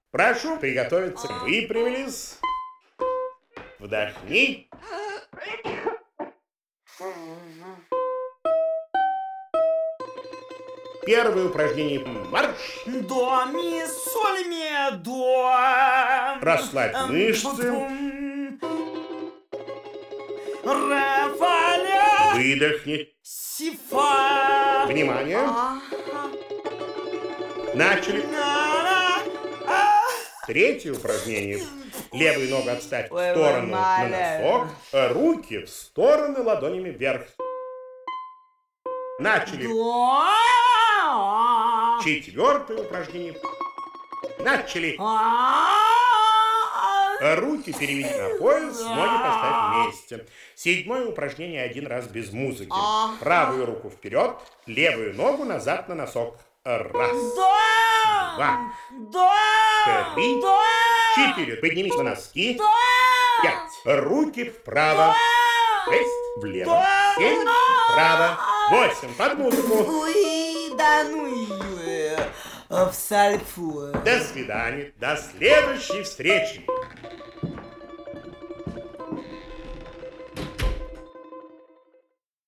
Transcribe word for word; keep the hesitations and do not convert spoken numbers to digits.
Прошу приготовиться. Выпрямились. Вдохни. Первое упражнение. Марш. До, ми, соль, ми, до. Расслабь мышцы. Ре, фа, ля. Выдохни. Си, фа. Внимание. Начали. Третье упражнение. Левую ногу отставь в сторону на носок. Руки в стороны ладонями вверх. Начали. Четвертое упражнение. Начали. Руки переведи на пояс, ноги поставь вместе. Седьмое упражнение один раз без музыки. Правую руку вперед, левую ногу назад на носок. Раз, два, три, четыре. Поднимись на носки. Пять. Руки вправо. Шесть. Влево. Семь. Вправо. Восемь. Под музыку. Ой, да ну ее. В сальфу. До свидания. До следующей встречи.